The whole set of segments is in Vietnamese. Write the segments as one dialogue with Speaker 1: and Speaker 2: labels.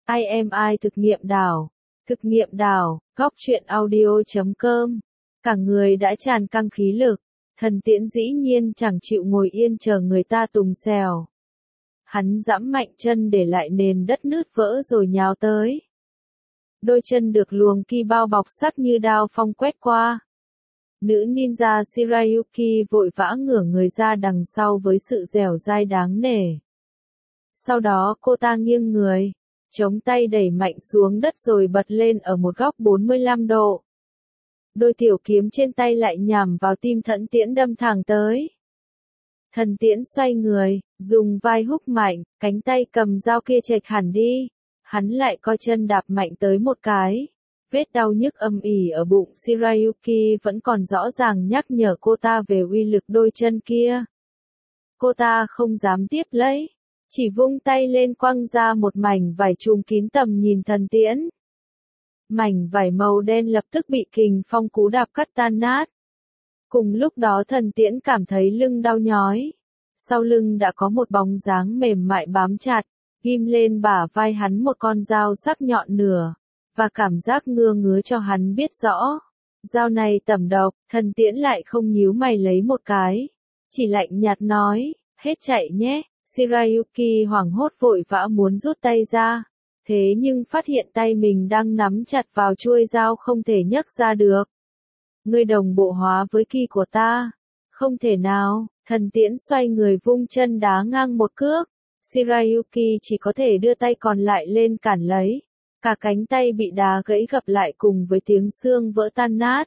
Speaker 1: IMI thực nghiệm đảo. Thực nghiệm đảo, góc truyện audio.com. Cả người đã tràn căng khí lực. Thần Tiễn dĩ nhiên chẳng chịu ngồi yên chờ người ta tùng xèo. Hắn giẫm mạnh chân để lại nền đất nứt vỡ rồi nhào tới. Đôi chân được luồng ki bao bọc sắc như đao phong quét qua. Nữ ninja Shirayuki vội vã ngửa người ra đằng sau với sự dẻo dai đáng nể. Sau đó cô ta nghiêng người, chống tay đẩy mạnh xuống đất rồi bật lên ở một góc 45 độ. Đôi tiểu kiếm trên tay lại nhằm vào tim Thần Tiễn đâm thẳng tới. Thần Tiễn xoay người, dùng vai húc mạnh, cánh tay cầm dao kia chệch hẳn đi. Hắn lại co chân đạp mạnh tới một cái. Vết đau nhức âm ỉ ở bụng Shirayuki vẫn còn rõ ràng nhắc nhở cô ta về uy lực đôi chân kia. Cô ta không dám tiếp lấy, chỉ vung tay lên quăng ra một mảnh vải trùm kín tầm nhìn Thần Tiễn. Mảnh vải màu đen lập tức bị kình phong cú đạp cắt tan nát. Cùng lúc đó Thần Tiễn cảm thấy lưng đau nhói. Sau lưng đã có một bóng dáng mềm mại bám chặt, ghim lên bả vai hắn một con dao sắc nhọn nửa, và cảm giác ngứa ngứa cho hắn biết rõ. Dao này tẩm độc, Thần Tiễn lại không nhíu mày lấy một cái. Chỉ lạnh nhạt nói, hết chạy nhé. Shirayuki hoảng hốt vội vã muốn rút tay ra. Thế nhưng phát hiện tay mình đang nắm chặt vào chuôi dao không thể nhấc ra được. Ngươi đồng bộ hóa với ki của ta. Không thể nào, Thần Tiễn xoay người vung chân đá ngang một cước. Shirayuki chỉ có thể đưa tay còn lại lên cản lấy. Cả cánh tay bị đá gãy gập lại cùng với tiếng xương vỡ tan nát.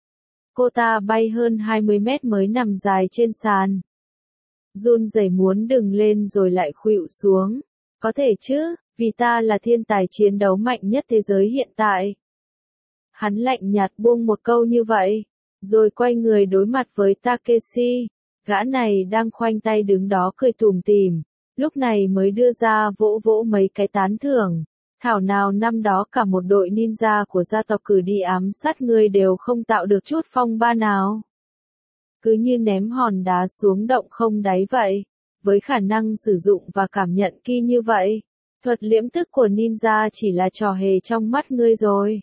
Speaker 1: Cô ta bay hơn 20 mét mới nằm dài trên sàn. Run rẩy muốn đứng lên rồi lại khuỵu xuống. Có thể chứ, vì ta là thiên tài chiến đấu mạnh nhất thế giới hiện tại. Hắn lạnh nhạt buông một câu như vậy, rồi quay người đối mặt với Takeshi. Gã này đang khoanh tay đứng đó cười tủm tỉm, lúc này mới đưa ra vỗ vỗ mấy cái tán thưởng. Thảo nào năm đó cả một đội ninja của gia tộc cử đi ám sát ngươi đều không tạo được chút phong ba nào. Cứ như ném hòn đá xuống động không đáy vậy. Với khả năng sử dụng và cảm nhận ki như vậy, thuật liễm tức của ninja chỉ là trò hề trong mắt ngươi rồi.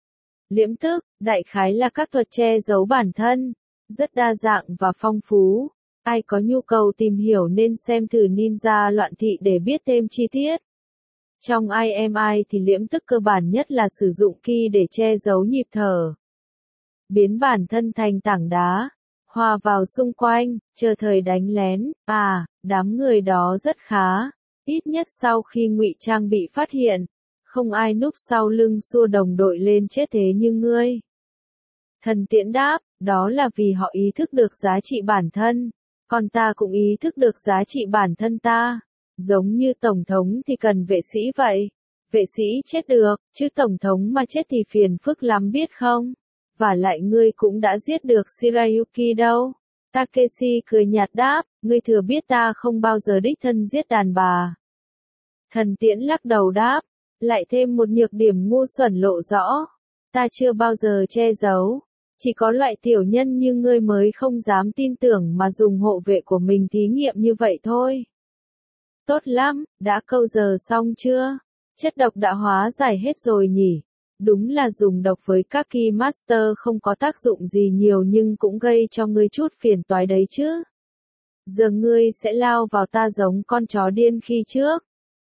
Speaker 1: Liễm tức, đại khái là các thuật che giấu bản thân, rất đa dạng và phong phú. Ai có nhu cầu tìm hiểu nên xem thử Ninja Loạn Thị để biết thêm chi tiết. Trong IMI thì liễm tức cơ bản nhất là sử dụng ki để che giấu nhịp thở. Biến bản thân thành tảng đá, hòa vào xung quanh, chờ thời đánh lén. Đám người đó rất khá, ít nhất sau khi ngụy trang bị phát hiện. Không ai núp sau lưng xua đồng đội lên chết thế như ngươi. Thần Tiễn đáp, đó là vì họ ý thức được giá trị bản thân, còn ta cũng ý thức được giá trị bản thân ta. Giống như Tổng thống thì cần vệ sĩ vậy. Vệ sĩ chết được, chứ Tổng thống mà chết thì phiền phức lắm biết không? Và lại ngươi cũng đã giết được Shirayuki đâu. Takeshi cười nhạt đáp, ngươi thừa biết ta không bao giờ đích thân giết đàn bà. Thần Tiễn lắc đầu đáp, lại thêm một nhược điểm ngu xuẩn lộ rõ. Ta chưa bao giờ che giấu. Chỉ có loại tiểu nhân như ngươi mới không dám tin tưởng mà dùng hộ vệ của mình thí nghiệm như vậy thôi. Tốt lắm, đã câu giờ xong chưa? Chất độc đã hóa giải hết rồi nhỉ? Đúng là dùng độc với các Ki Master không có tác dụng gì nhiều nhưng cũng gây cho ngươi chút phiền toái đấy chứ. Giờ ngươi sẽ lao vào ta giống con chó điên khi trước.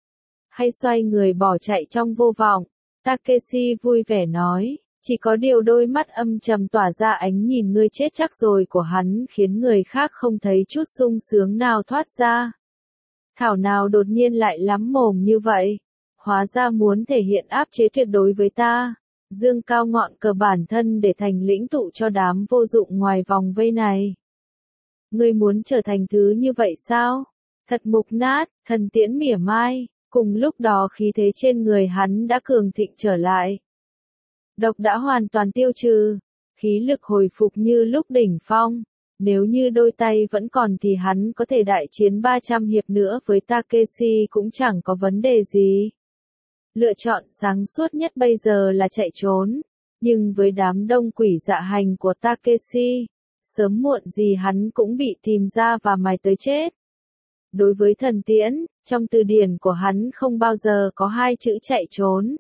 Speaker 1: Hay xoay người bỏ chạy trong vô vọng? Takeshi vui vẻ nói. Chỉ có điều đôi mắt âm trầm tỏa ra ánh nhìn ngươi chết chắc rồi của hắn khiến người khác không thấy chút sung sướng nào thoát ra. Thảo nào đột nhiên lại lắm mồm như vậy. Hóa ra muốn thể hiện áp chế tuyệt đối với ta. Dương cao ngọn cờ bản thân để thành lĩnh tụ cho đám vô dụng ngoài vòng vây này. Ngươi muốn trở thành thứ như vậy sao? Thật mục nát, Thần Tiễn mỉa mai. Cùng lúc đó khí thế trên người hắn đã cường thịnh trở lại. Độc đã hoàn toàn tiêu trừ, khí lực hồi phục như lúc đỉnh phong. Nếu như đôi tay vẫn còn thì hắn có thể đại chiến 300 hiệp nữa với Takeshi cũng chẳng có vấn đề gì. Lựa chọn sáng suốt nhất bây giờ là chạy trốn, nhưng với đám đông quỷ dạ hành của Takeshi, sớm muộn gì hắn cũng bị tìm ra và mài tới chết. Đối với thần tiễn, trong từ điển của hắn không bao giờ có hai chữ chạy trốn.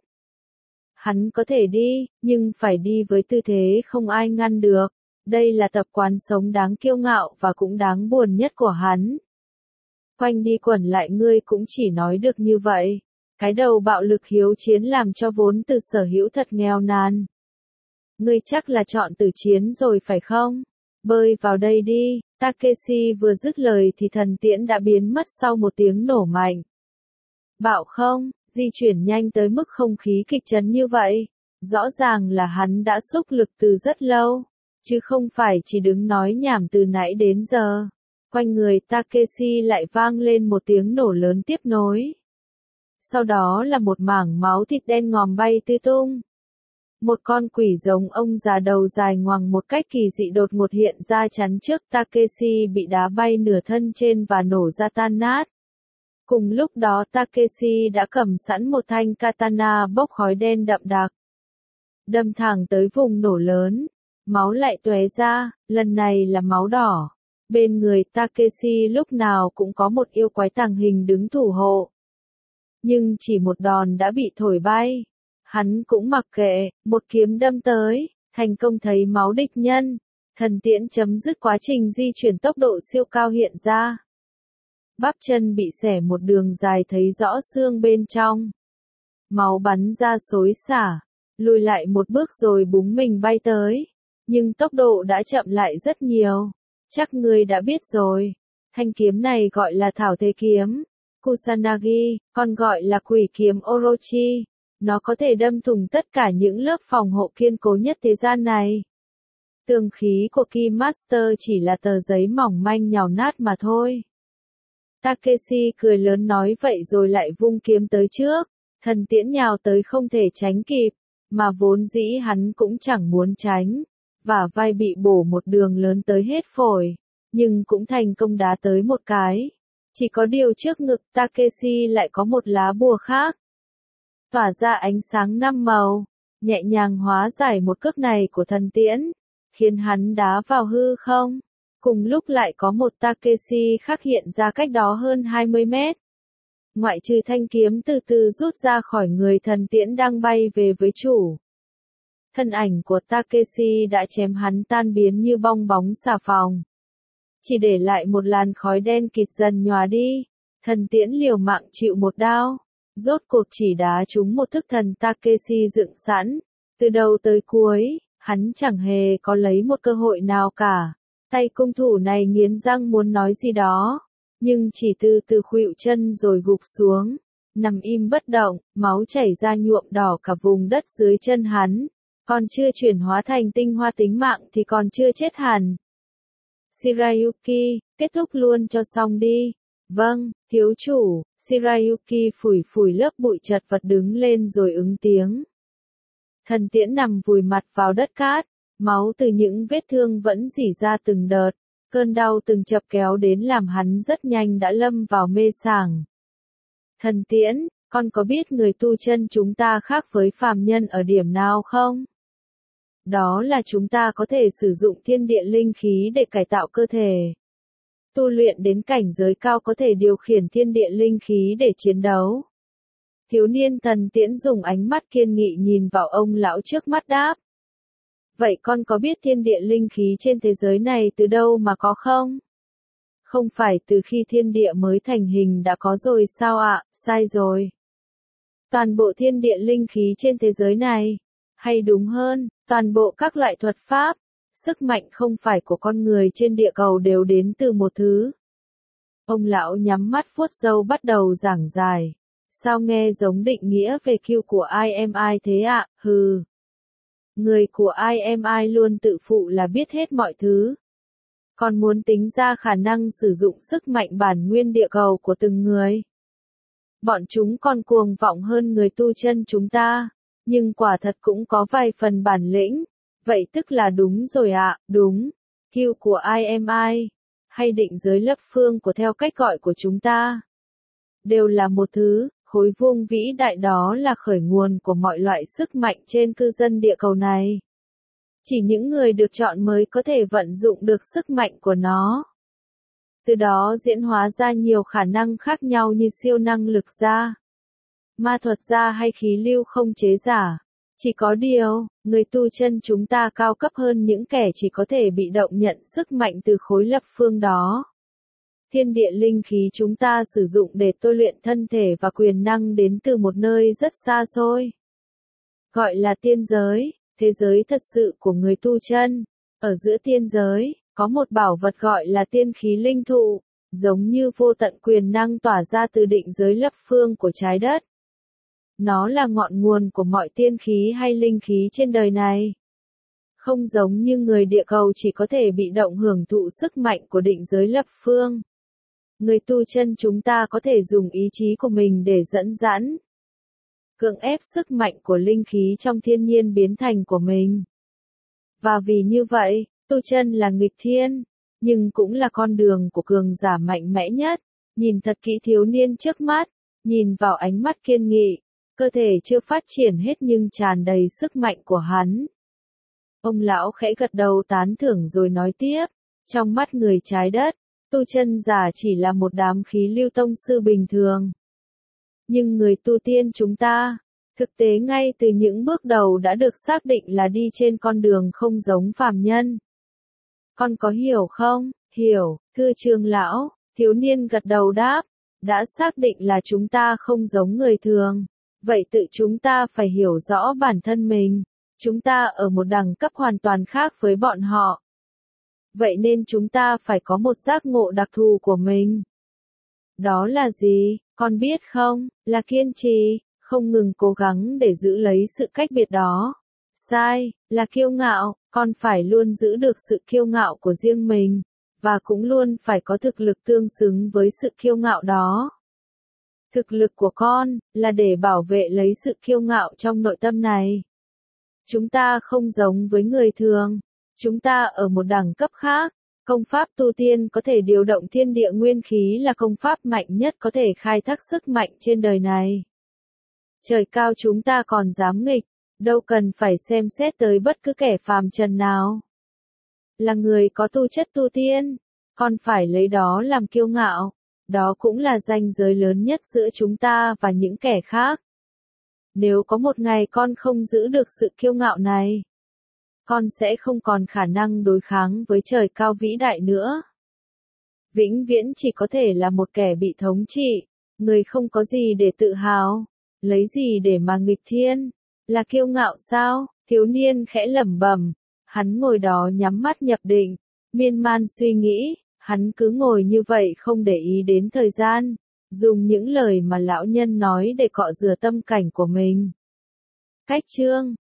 Speaker 1: Hắn có thể đi, nhưng phải đi với tư thế không ai ngăn được. Đây là tập quán sống đáng kiêu ngạo và cũng đáng buồn nhất của hắn. Quanh đi quẩn lại ngươi cũng chỉ nói được như vậy. Cái đầu bạo lực hiếu chiến làm cho vốn từ sở hữu thật nghèo nàn. Ngươi chắc là chọn tử chiến rồi phải không? Bơi vào đây đi. Takeshi vừa dứt lời thì thần tiễn đã biến mất sau một tiếng nổ mạnh. Bạo không, di chuyển nhanh tới mức không khí kịch chấn như vậy. Rõ ràng là hắn đã xúc lực từ rất lâu, chứ không phải chỉ đứng nói nhảm từ nãy đến giờ. Quanh người Takeshi lại vang lên một tiếng nổ lớn tiếp nối. Sau đó là một mảng máu thịt đen ngòm bay tứ tung. Một con quỷ giống ông già đầu dài ngoằng một cách kỳ dị đột ngột hiện ra chắn trước Takeshi, bị đá bay nửa thân trên và nổ ra tan nát. Cùng lúc đó Takeshi đã cầm sẵn một thanh katana bốc khói đen đậm đặc. Đâm thẳng tới vùng nổ lớn. Máu lại tóe ra, lần này là máu đỏ. Bên người Takeshi lúc nào cũng có một yêu quái tàng hình đứng thủ hộ. Nhưng chỉ một đòn đã bị thổi bay. Hắn cũng mặc kệ, một kiếm đâm tới, thành công thấy máu địch nhân. Thần tiễn chấm dứt quá trình di chuyển tốc độ siêu cao hiện ra. Bắp chân bị xẻ một đường dài thấy rõ xương bên trong. Máu bắn ra xối xả, lùi lại một bước rồi búng mình bay tới. Nhưng tốc độ đã chậm lại rất nhiều. Chắc ngươi đã biết rồi. Thanh kiếm này gọi là thảo thế kiếm. Kusanagi, còn gọi là quỷ kiếm Orochi. Nó có thể đâm thủng tất cả những lớp phòng hộ kiên cố nhất thế gian này. Tường khí của Keymaster chỉ là tờ giấy mỏng manh nhào nát mà thôi. Takeshi cười lớn nói vậy rồi lại vung kiếm tới trước. Thần tiễn nhào tới không thể tránh kịp, mà vốn dĩ hắn cũng chẳng muốn tránh. Và vai bị bổ một đường lớn tới hết phổi, nhưng cũng thành công đá tới một cái. Chỉ có điều trước ngực Takeshi lại có một lá bùa khác. Tỏa ra ánh sáng 5 màu, nhẹ nhàng hóa giải một cước này của thần tiễn, khiến hắn đá vào hư không. Cùng lúc lại có một Takeshi khác hiện ra cách đó hơn 20 mét. Ngoại trừ thanh kiếm từ từ rút ra khỏi người thần tiễn đang bay về với chủ. Thân ảnh của Takeshi đã chém hắn tan biến như bong bóng xà phòng. Chỉ để lại một làn khói đen kịt dần nhòa đi. Thần tiễn liều mạng chịu một đao. Rốt cuộc chỉ đá trúng một thức thần Takeshi dựng sẵn. Từ đầu tới cuối, hắn chẳng hề có lấy một cơ hội nào cả. Tay cung thủ này nghiến răng muốn nói gì đó. Nhưng chỉ từ từ khuỵu chân rồi gục xuống. Nằm im bất động, máu chảy ra nhuộm đỏ cả vùng đất dưới chân hắn. Còn chưa chuyển hóa thành tinh hoa tính mạng thì còn chưa chết hẳn. Shirayuki, kết thúc luôn cho xong đi. Vâng, thiếu chủ. Shirayuki phủi phủi lớp bụi chật vật đứng lên rồi ứng tiếng. Thần tiễn nằm vùi mặt vào đất cát. Máu từ những vết thương vẫn rỉ ra từng đợt. Cơn đau từng chập kéo đến làm hắn rất nhanh đã lâm vào mê sảng. Thần tiễn, con có biết người tu chân chúng ta khác với phàm nhân ở điểm nào không? Đó là chúng ta có thể sử dụng thiên địa linh khí để cải tạo cơ thể. Tu luyện đến cảnh giới cao có thể điều khiển thiên địa linh khí để chiến đấu. Thiếu niên thần tiễn dùng ánh mắt kiên nghị nhìn vào ông lão trước mắt đáp. Vậy con có biết thiên địa linh khí trên thế giới này từ đâu mà có không? Không phải từ khi thiên địa mới thành hình đã có rồi sao ạ? Sai rồi. Toàn bộ thiên địa linh khí trên thế giới này, hay đúng hơn, toàn bộ các loại thuật pháp, sức mạnh không phải của con người trên địa cầu đều đến từ một thứ. Ông lão nhắm mắt vuốt râu bắt đầu giảng giải. Sao nghe giống định nghĩa về Q của IMI thế ạ? Hừ. Người của IMI luôn tự phụ là biết hết mọi thứ. Còn muốn tính ra khả năng sử dụng sức mạnh bản nguyên địa cầu của từng người. Bọn chúng còn cuồng vọng hơn người tu chân chúng ta. Nhưng quả thật cũng có vài phần bản lĩnh. Vậy tức là đúng rồi ạ, đúng. Q của IMI, hay định giới lập phương của theo cách gọi của chúng ta, đều là một thứ, khối vuông vĩ đại đó là khởi nguồn của mọi loại sức mạnh trên cư dân địa cầu này. Chỉ những người được chọn mới có thể vận dụng được sức mạnh của nó. từ đó diễn hóa ra nhiều khả năng khác nhau như siêu năng lực gia, ma thuật gia hay khí lưu không chế giả. Chỉ có điều, người tu chân chúng ta cao cấp hơn những kẻ chỉ có thể bị động nhận sức mạnh từ khối lập phương đó. Thiên địa linh khí chúng ta sử dụng để tôi luyện thân thể và quyền năng đến từ một nơi rất xa xôi. Gọi là tiên giới, thế giới thật sự của người tu chân. Ở giữa tiên giới, có một bảo vật gọi là tiên khí linh thụ, giống như vô tận quyền năng tỏa ra từ định giới lập phương của trái đất. Nó là ngọn nguồn của mọi tiên khí hay linh khí trên đời này. Không giống như người địa cầu chỉ có thể bị động hưởng thụ sức mạnh của định giới lập phương. Người tu chân chúng ta có thể dùng ý chí của mình để dẫn dắt, cưỡng ép sức mạnh của linh khí trong thiên nhiên biến thành của mình. Và vì như vậy, tu chân là nghịch thiên, nhưng cũng là con đường của cường giả mạnh mẽ nhất. Nhìn thật kỹ thiếu niên trước mắt, nhìn vào ánh mắt kiên nghị, cơ thể chưa phát triển hết nhưng tràn đầy sức mạnh của hắn. Ông lão khẽ gật đầu tán thưởng rồi nói tiếp, trong mắt người trái đất, tu chân giả chỉ là một đám khí lưu tông sư bình thường. Nhưng người tu tiên chúng ta, thực tế ngay từ những bước đầu đã được xác định là đi trên con đường không giống phàm nhân. Con có hiểu không? Hiểu, thưa trưởng lão, thiếu niên gật đầu đáp, đã xác định là chúng ta không giống người thường. Vậy tự chúng ta phải hiểu rõ bản thân mình. Chúng ta ở một đẳng cấp hoàn toàn khác với bọn họ. Vậy nên chúng ta phải có một giác ngộ đặc thù của mình. Đó là gì, con biết không? Là kiên trì, không ngừng cố gắng để giữ lấy sự cách biệt đó. Sai, là kiêu ngạo, con phải luôn giữ được sự kiêu ngạo của riêng mình, và cũng luôn phải có thực lực tương xứng với sự kiêu ngạo đó. Thực lực của con là để bảo vệ lấy sự kiêu ngạo trong nội tâm này. Chúng ta không giống với người thường. Chúng ta ở một đẳng cấp khác. Công pháp tu tiên có thể điều động thiên địa nguyên khí là công pháp mạnh nhất có thể khai thác sức mạnh trên đời này. Trời cao chúng ta còn dám nghịch, đâu cần phải xem xét tới bất cứ kẻ phàm trần nào. Là người có tu chất tu tiên, con phải lấy đó làm kiêu ngạo. Đó cũng là ranh giới lớn nhất giữa chúng ta và những kẻ khác. Nếu có một ngày con không giữ được sự kiêu ngạo này, con sẽ không còn khả năng đối kháng với trời cao vĩ đại nữa. Vĩnh viễn chỉ có thể là một kẻ bị thống trị, người không có gì để tự hào, lấy gì để mà nghịch thiên, là kiêu ngạo sao? Thiếu niên khẽ lẩm bẩm, hắn ngồi đó nhắm mắt nhập định, miên man suy nghĩ, hắn cứ ngồi như vậy không để ý đến thời gian, dùng những lời mà lão nhân nói để cọ rửa tâm cảnh của mình. Cách chương